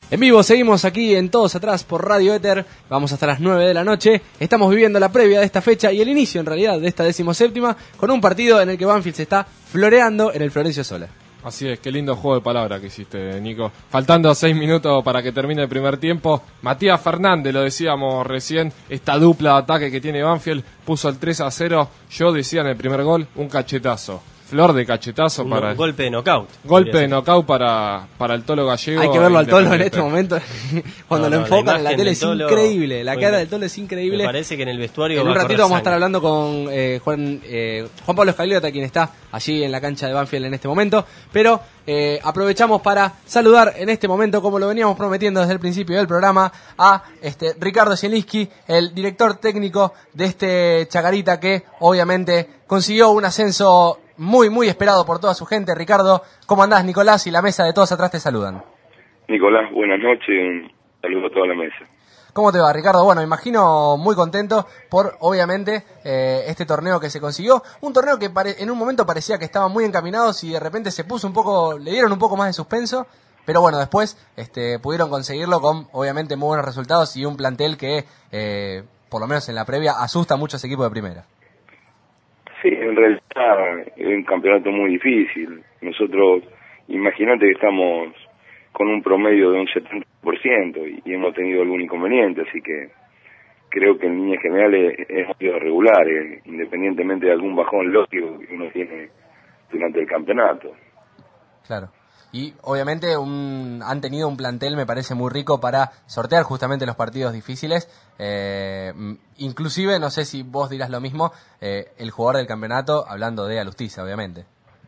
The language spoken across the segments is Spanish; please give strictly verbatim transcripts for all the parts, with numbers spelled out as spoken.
En vivo, seguimos aquí en Todos Atrás por Radio Éter, vamos hasta las nueve de la noche, estamos viviendo la previa de esta fecha y el inicio en realidad de esta decimoséptima con un partido en el que Banfield se está floreando en el Florencio Sola. Así es, qué lindo juego de palabras que hiciste, Nico. Faltando seis minutos para que termine el primer tiempo, Matías Fernández, lo decíamos recién, esta dupla de ataque que tiene Banfield, puso el tres a cero, yo decía en el primer gol, un cachetazo. Flor de cachetazo un para... golpe de knockout. Golpe de knockout para, para el Tolo Gallego. Hay que verlo al Tolo en este momento. Cuando no, lo no, enfocan la en la tele es Tolo, increíble. La cara del Tolo es increíble. Me parece que en el vestuario En va un a ratito vamos a estar sangre. hablando con eh, Juan, eh, Juan Pablo Escagliota, quien está allí en la cancha de Banfield en este momento. Pero eh, aprovechamos para saludar en este momento, como lo veníamos prometiendo desde el principio del programa, a este Ricardo Zielinski, el director técnico de este Chacarita, que obviamente consiguió un ascenso muy, muy esperado por toda su gente. Ricardo, ¿cómo andás? Nicolás y la mesa de Todos Atrás te saludan. Nicolás, buenas noches, un saludo a toda la mesa. ¿Cómo te va, Ricardo? Bueno, imagino muy contento por, obviamente, eh, este torneo que se consiguió. Un torneo que pare- en un momento parecía que estaban muy encaminados y de repente se puso un poco, le dieron un poco más de suspenso. Pero bueno, después este, pudieron conseguirlo con, obviamente, muy buenos resultados y un plantel que, eh, por lo menos en la previa, asusta a muchos equipos de primera. Sí, en realidad es un campeonato muy difícil. Nosotros, imagínate que estamos con un promedio de un setenta por ciento y, y hemos tenido algún inconveniente, así que creo que en líneas generales hemos sido regulares, independientemente de algún bajón lógico que uno tiene durante el campeonato. Claro. Y obviamente un, han tenido un plantel, me parece, muy rico para sortear justamente los partidos difíciles. Eh, inclusive, no sé si vos dirás lo mismo, eh, el jugador del campeonato, hablando de Alustiza, obviamente.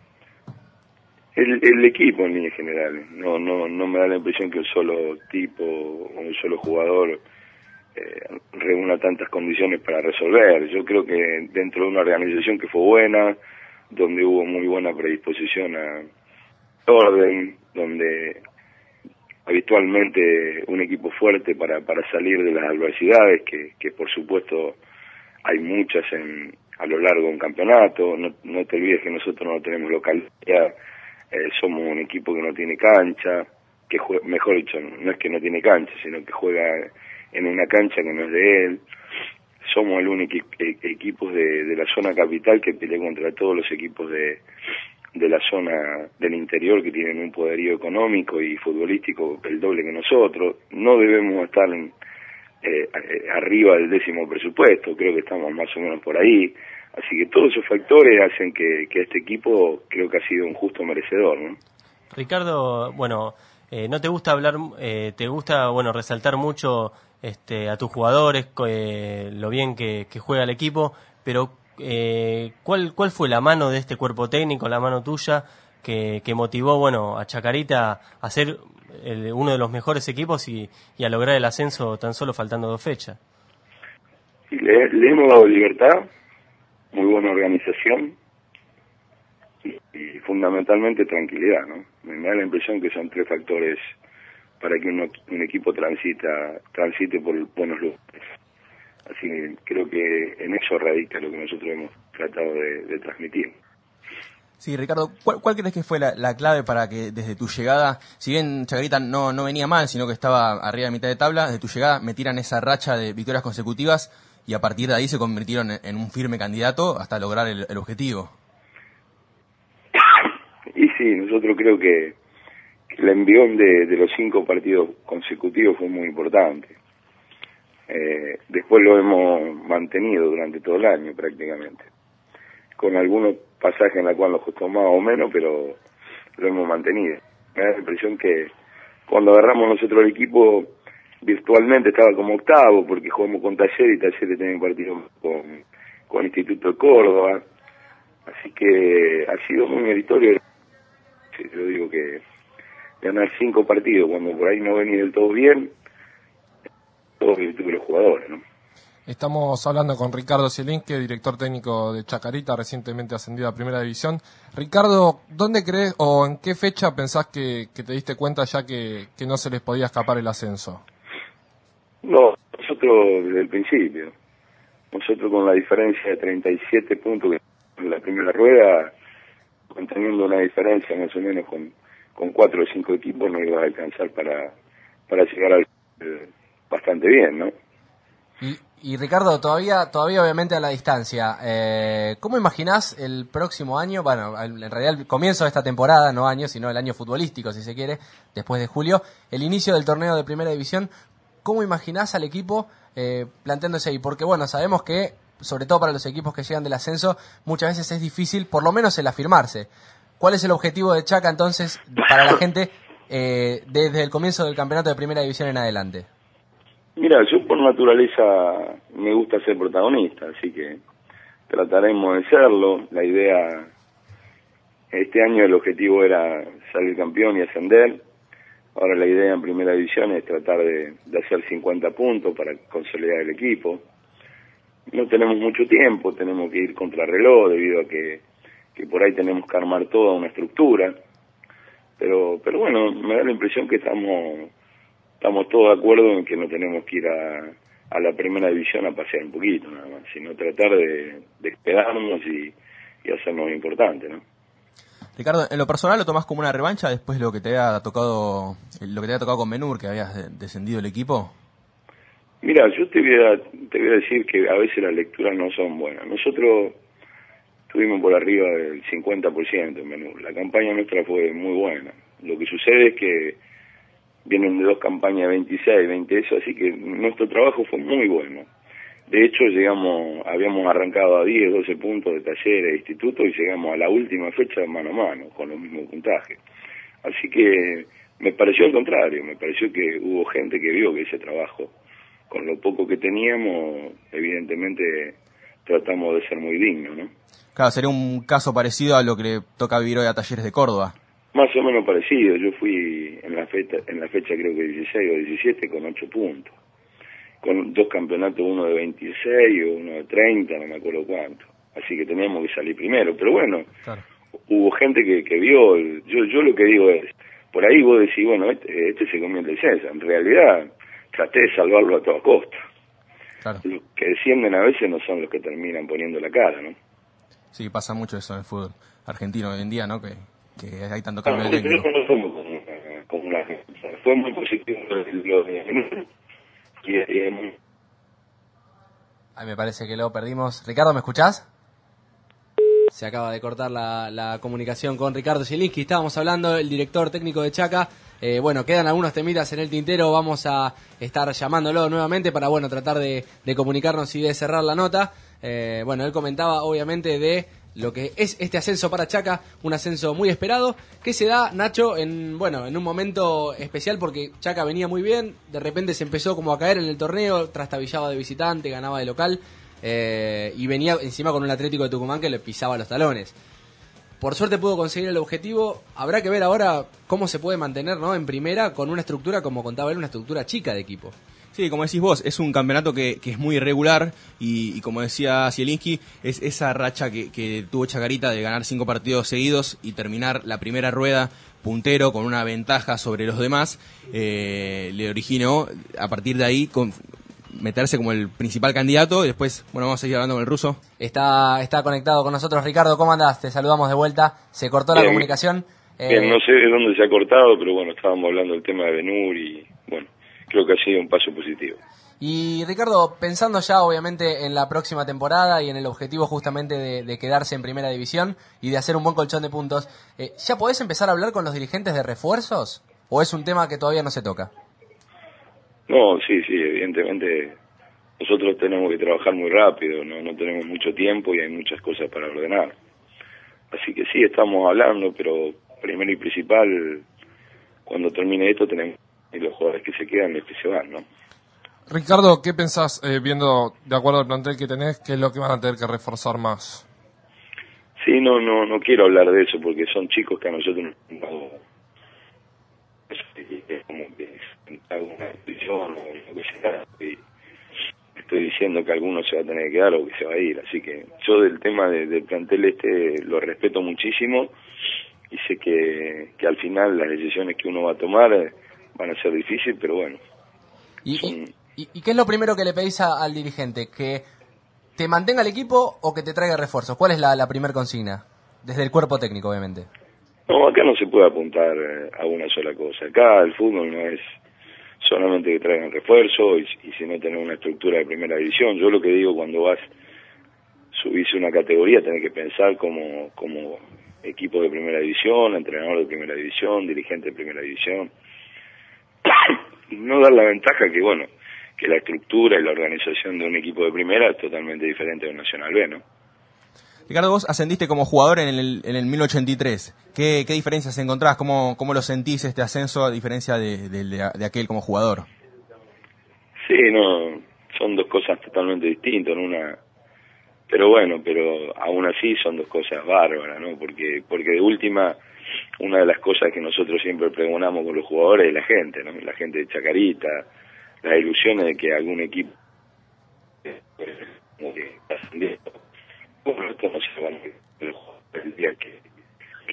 El, el equipo en líneas generales, no, no, no me da la impresión que un solo tipo o un solo jugador eh, reúna tantas condiciones para resolver. Yo creo que dentro de una organización que fue buena, donde hubo muy buena predisposición a orden, donde habitualmente un equipo fuerte para, para salir de las adversidades, que, que por supuesto hay muchas en, a lo largo de un campeonato. No, no te olvides que nosotros no tenemos localidad, eh, somos un equipo que no tiene cancha, que juega, mejor dicho, no es que no tiene cancha, sino que juega en una cancha que no es de él. Somos el único equipo de, de la zona capital que pelea contra todos los equipos de de la zona del interior que tienen un poderío económico y futbolístico el doble que nosotros. No debemos estar en, eh, arriba del décimo presupuesto, creo que estamos más o menos por ahí, así que todos esos factores hacen que, que este equipo creo que ha sido un justo merecedor, ¿no? Ricardo, bueno, eh, no te gusta hablar, eh, te gusta, bueno, resaltar mucho este, a tus jugadores, eh, lo bien que, que juega el equipo, pero Eh, ¿cuál, ¿cuál fue la mano de este cuerpo técnico, la mano tuya, que, que motivó, bueno, a Chacarita a ser el, uno de los mejores equipos y, y a lograr el ascenso tan solo faltando dos fechas? Le, le hemos dado libertad, muy buena organización y, y fundamentalmente tranquilidad, ¿no? Me da la impresión que son tres factores para que uno, un equipo transita, transite por buenos lugares. Así que creo que en eso radica lo que nosotros hemos tratado de, de transmitir. Sí, Ricardo, ¿cuál, cuál crees que fue la, la clave para que desde tu llegada, si bien Chacarita no, no venía mal, sino que estaba arriba de mitad de tabla, desde tu llegada metieran esa racha de victorias consecutivas y a partir de ahí se convirtieron en, en un firme candidato hasta lograr el, el objetivo? Y sí, nosotros creo que, que el envión de, de los cinco partidos consecutivos fue muy importante. Eh, después lo hemos mantenido durante todo el año prácticamente, con algunos pasajes en la cual nos costó más o menos, pero lo hemos mantenido. Me da la impresión que cuando agarramos nosotros el equipo virtualmente estaba como octavo, porque jugamos con Talleres y Talleres tenía un partido con, con Instituto de Córdoba, así que ha sido muy meritorio. Yo digo que ganar cinco partidos cuando por ahí no venía del todo bien, todos los jugadores, ¿no? Estamos hablando con Ricardo Zielinski, director técnico de Chacarita, recientemente ascendido a Primera División. Ricardo, ¿dónde crees o en qué fecha pensás que, que te diste cuenta ya que, que no se les podía escapar el ascenso? No, nosotros desde el principio. Nosotros con la diferencia de treinta y siete puntos que en la primera rueda, teniendo una diferencia más o menos con, con cuatro o cinco equipos, no iba a alcanzar para para llegar al eh, bastante bien, ¿no? Y, y Ricardo, todavía, todavía obviamente a la distancia, eh, ¿cómo imaginás el próximo año? Bueno, en realidad el comienzo de esta temporada, no año, sino el año futbolístico, si se quiere, después de julio, el inicio del torneo de Primera División. ¿Cómo imaginás al equipo eh, planteándose ahí? Porque bueno, sabemos que, sobre todo para los equipos que llegan del ascenso, muchas veces es difícil, por lo menos el afirmarse. ¿Cuál es el objetivo de Chaca entonces para la gente eh, desde el comienzo del campeonato de Primera División en adelante? Mira, yo por naturaleza me gusta ser protagonista, así que trataremos de serlo. La idea, este año el objetivo era salir campeón y ascender. Ahora la idea en Primera División es tratar de, de hacer cincuenta puntos para consolidar el equipo. No tenemos mucho tiempo, tenemos que ir contra reloj debido a que, que por ahí tenemos que armar toda una estructura. Pero, pero bueno, me da la impresión que estamos... Estamos todos de acuerdo en que no tenemos que ir a, a la Primera División a pasear un poquito, nada más, sino tratar de, de esperarnos y, y hacernos importante, ¿no? Ricardo, ¿en lo personal lo tomás como una revancha después de lo que te ha tocado, lo que te ha tocado con Benur, que habías descendido el equipo? Mira, yo te voy a, te voy a decir que a veces las lecturas no son buenas. Nosotros estuvimos por arriba del cincuenta por ciento en Benur. La campaña nuestra fue muy buena. Lo que sucede es que vienen de dos campañas de veintiséis, veinte eso, así que nuestro trabajo fue muy bueno. De hecho, llegamos, habíamos arrancado a diez, doce puntos de talleres, de institutos, y llegamos a la última fecha mano a mano, con los mismos puntajes. Así que me pareció al contrario, me pareció que hubo gente que vio que ese trabajo, con lo poco que teníamos, evidentemente tratamos de ser muy dignos, ¿no? Claro, sería un caso parecido a lo que le toca vivir hoy a Talleres de Córdoba. Más o menos parecido. Yo fui en la fecha, en la fecha creo que dieciséis o diecisiete con ocho puntos. Con dos campeonatos, uno de veintiséis o uno de treinta, no me acuerdo cuánto. Así que teníamos que salir primero. Pero bueno, claro, hubo gente que, que vio. El, yo yo lo que digo es, por ahí vos decís, bueno, este, este se convierte en César. En realidad, traté de salvarlo a toda costa. Claro. Los que descienden a veces no son los que terminan poniendo la cara, ¿no? Sí, pasa mucho eso en el fútbol argentino hoy en día, ¿no? Que que hay tanto cambio no, de técnico. No somos como, como una, fue muy positivo lo de... Ay, me parece que lo perdimos. Ricardo, ¿me escuchás? Se acaba de cortar la, la comunicación con Ricardo Zielinski. Estábamos hablando, el director técnico de Chaca. Eh, bueno, quedan algunos temitas en el tintero. Vamos a estar llamándolo nuevamente para, bueno, tratar de, de comunicarnos y de cerrar la nota. Eh, bueno, él comentaba, obviamente, de lo que es este ascenso para Chaca, un ascenso muy esperado, que se da, Nacho, en bueno en un momento especial porque Chaca venía muy bien, de repente se empezó como a caer en el torneo, trastabillaba de visitante, ganaba de local, eh, y venía encima con un Atlético de Tucumán que le pisaba los talones. Por suerte pudo conseguir el objetivo. Habrá que ver ahora cómo se puede mantener, ¿no?, en primera con una estructura, como contaba él, una estructura chica de equipo. Sí, como decís vos, es un campeonato que, que es muy irregular y, y como decía Zielinski, es esa racha que, que tuvo Chacarita de ganar cinco partidos seguidos y terminar la primera rueda puntero con una ventaja sobre los demás, eh, le originó a partir de ahí con, meterse como el principal candidato. Y después, bueno, vamos a seguir hablando con el ruso. Está, está conectado con nosotros Ricardo, ¿cómo andás? Te saludamos de vuelta, se cortó la Bien. comunicación. Bien, eh... no sé de dónde se ha cortado, pero bueno, estábamos hablando del tema de Benur y bueno, creo que ha sido un paso positivo. Y Ricardo, pensando ya obviamente en la próxima temporada y en el objetivo justamente de, de quedarse en Primera División y de hacer un buen colchón de puntos, eh, ¿ya podés empezar a hablar con los dirigentes de refuerzos? ¿O es un tema que todavía no se toca? No, sí, sí, evidentemente nosotros tenemos que trabajar muy rápido, no, no tenemos mucho tiempo y hay muchas cosas para ordenar. Así que sí, estamos hablando, pero primero y principal, cuando termine esto tenemos y los jugadores que se quedan, los que se van, ¿no? Ricardo, ¿qué pensás, eh, viendo de acuerdo al plantel que tenés, qué es lo que van a tener que reforzar más? Sí, no, no, no quiero hablar de eso porque son chicos que a nosotros nos han dado, es como que alguna decisión o lo que sea, y estoy diciendo que alguno se va a tener que quedar o que se va a ir, así que yo del tema de, del plantel este lo respeto muchísimo y sé que, que al final las decisiones que uno va a tomar van a ser difíciles, pero bueno. ¿Y, son... y, y, ¿Y qué es lo primero que le pedís a, al dirigente? ¿Que te mantenga el equipo o que te traiga refuerzos? ¿Cuál es la, la primer consigna? Desde el cuerpo técnico, obviamente. No, acá no se puede apuntar a una sola cosa. Acá el fútbol no es solamente que traigan refuerzo y, y si no tener una estructura de primera división. Yo lo que digo, cuando vas subirse una categoría, tenés que pensar como, como equipo de primera división, entrenador de primera división, dirigente de primera división. No dar la ventaja que, bueno, que la estructura y la organización de un equipo de primera es totalmente diferente de un Nacional B, ¿no? Ricardo, vos ascendiste como jugador en el, en el mil ochenta y tres. ¿Qué, qué diferencias encontrás? ¿Cómo, cómo lo sentís este ascenso a diferencia de, de, de aquel como jugador? Sí, no, son dos cosas totalmente distintas, ¿no? Una, pero bueno, pero aún así son dos cosas bárbaras, ¿no? Porque, porque de última, una de las cosas que nosotros siempre pregonamos con los jugadores es la gente, ¿no? La gente de Chacarita, las ilusiones de que algún equipo como que está ascendiendo. Bueno, esto no se va a el día que, que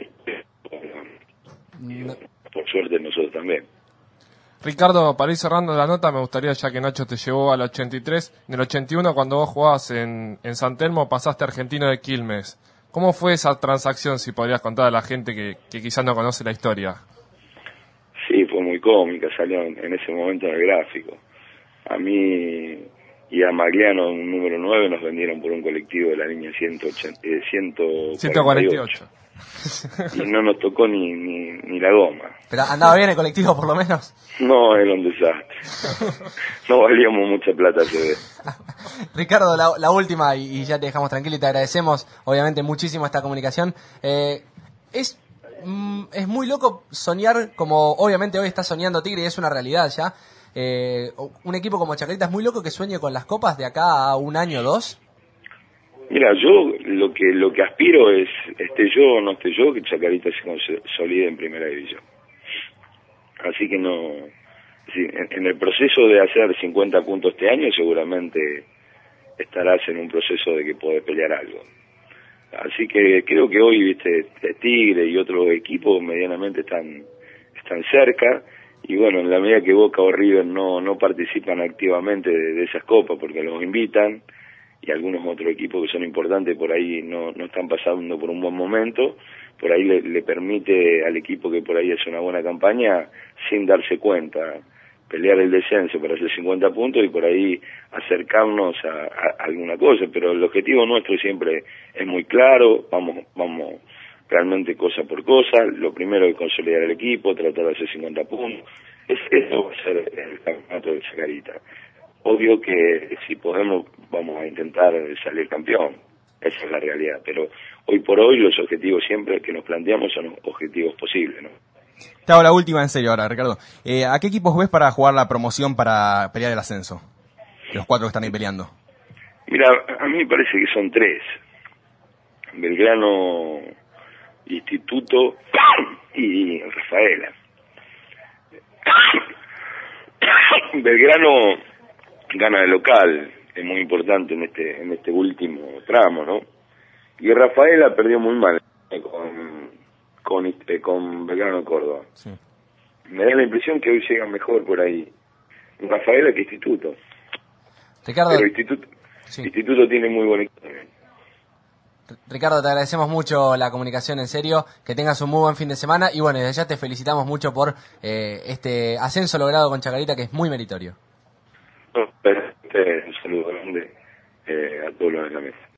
no. Por suerte nosotros también. Ricardo, para ir cerrando la nota, me gustaría, ya que Nacho te llevó al ochenta y tres, en el ochenta y uno cuando vos jugabas en, en San Telmo pasaste a Argentino de Quilmes. ¿Cómo fue esa transacción, si podrías contar a la gente que, que quizás no conoce la historia? Sí, fue muy cómica, salió en, en ese momento en el gráfico. A mí y a Magliano, un número nueve, nos vendieron por un colectivo de la línea ciento cuarenta y ocho. Y no nos tocó ni, ni, ni la goma. ¿Pero andaba bien el colectivo por lo menos? No, era un desastre. No valíamos mucha plata ese vez. Ricardo, la, la última, y, y ya te dejamos tranquilo y te agradecemos obviamente muchísimo esta comunicación. Eh, es, mm, es muy loco soñar, como obviamente hoy está soñando Tigre y es una realidad ya. Eh, un equipo como Chacarita es muy loco que sueñe con las copas de acá a un año o dos. Mira, yo lo que lo que aspiro es, esté yo o no esté yo, que Chacarita se consolide en primera división. Así que no, sí, en, en el proceso de hacer cincuenta puntos este año seguramente estarás en un proceso de que podés pelear algo. Así que creo que hoy, viste, Tigre y otros equipos medianamente están están cerca. Y bueno, en la medida que Boca o River no no participan activamente de, de esas copas porque los invitan, y algunos otros equipos que son importantes por ahí no no están pasando por un buen momento, por ahí le, le permite al equipo que por ahí hace una buena campaña, sin darse cuenta, pelear el descenso para hacer cincuenta puntos y por ahí acercarnos a, a alguna cosa. Pero el objetivo nuestro siempre es muy claro, vamos vamos realmente cosa por cosa. Lo primero es consolidar el equipo, tratar de hacer cincuenta puntos. Es, eso va a ser el campeonato de Chacarita. Obvio que si podemos vamos a intentar salir campeón, esa es la realidad, pero hoy por hoy los objetivos siempre que nos planteamos son objetivos posibles, ¿no? Te hago la última en serio ahora, Ricardo. Eh, ¿A qué equipos ves para jugar la promoción para pelear el ascenso? Los cuatro que están ahí peleando. Mira, a mí me parece que son tres. Belgrano, Instituto y Rafaela. Belgrano gana de local, es muy importante en este en este último tramo, ¿no? Y Rafaela perdió muy mal con con, eh, con Belgrano de Córdoba. Sí. Me da la impresión que hoy llegan mejor por ahí Rafaela que Instituto. Ricardo, pero Instituto, sí. Instituto tiene muy buen equipo. Ricardo, te agradecemos mucho la comunicación, en serio, que tengas un muy buen fin de semana y bueno, desde ya te felicitamos mucho por eh, este ascenso logrado con Chacarita, que es muy meritorio. No, pero, eh, un saludo grande eh, a todos los de la mesa.